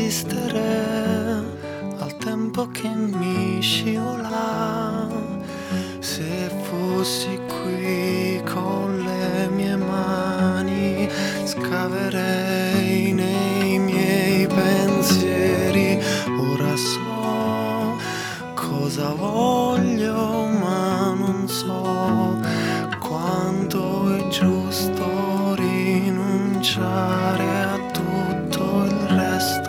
resistere al tempo che mi scivola. Se fossi qui con le mie mani, scaverei nei miei pensieri. Ora so cosa voglio, ma non so quanto è giusto rinunciare a tutto il resto.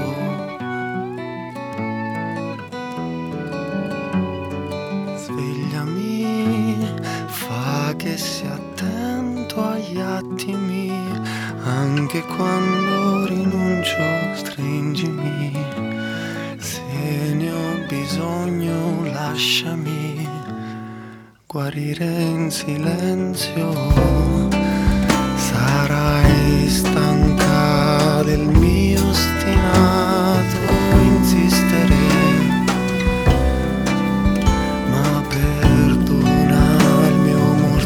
Svegliami, fa che sia attento agli attimi, anche quando rinuncio stringimi. Se ne ho bisogno lasciami guarire in silenzio. Sarai stanca del mio ostinato insistere, ma perdona il mio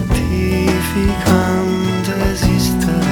mortificante esistere.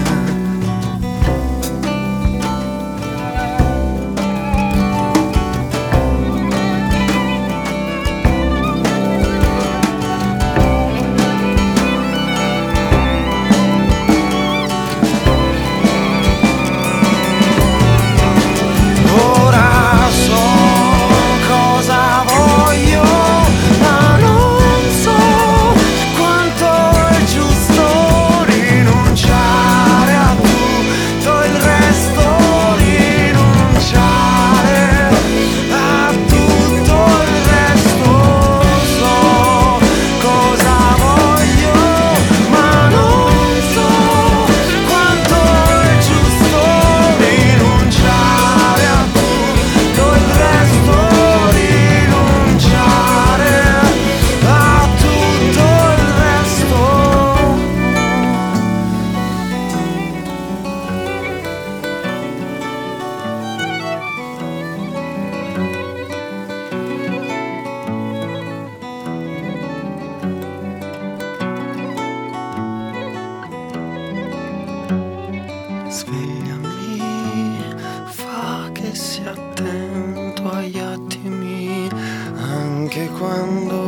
Svegliami, fa che sia attento agli attimi, anche quando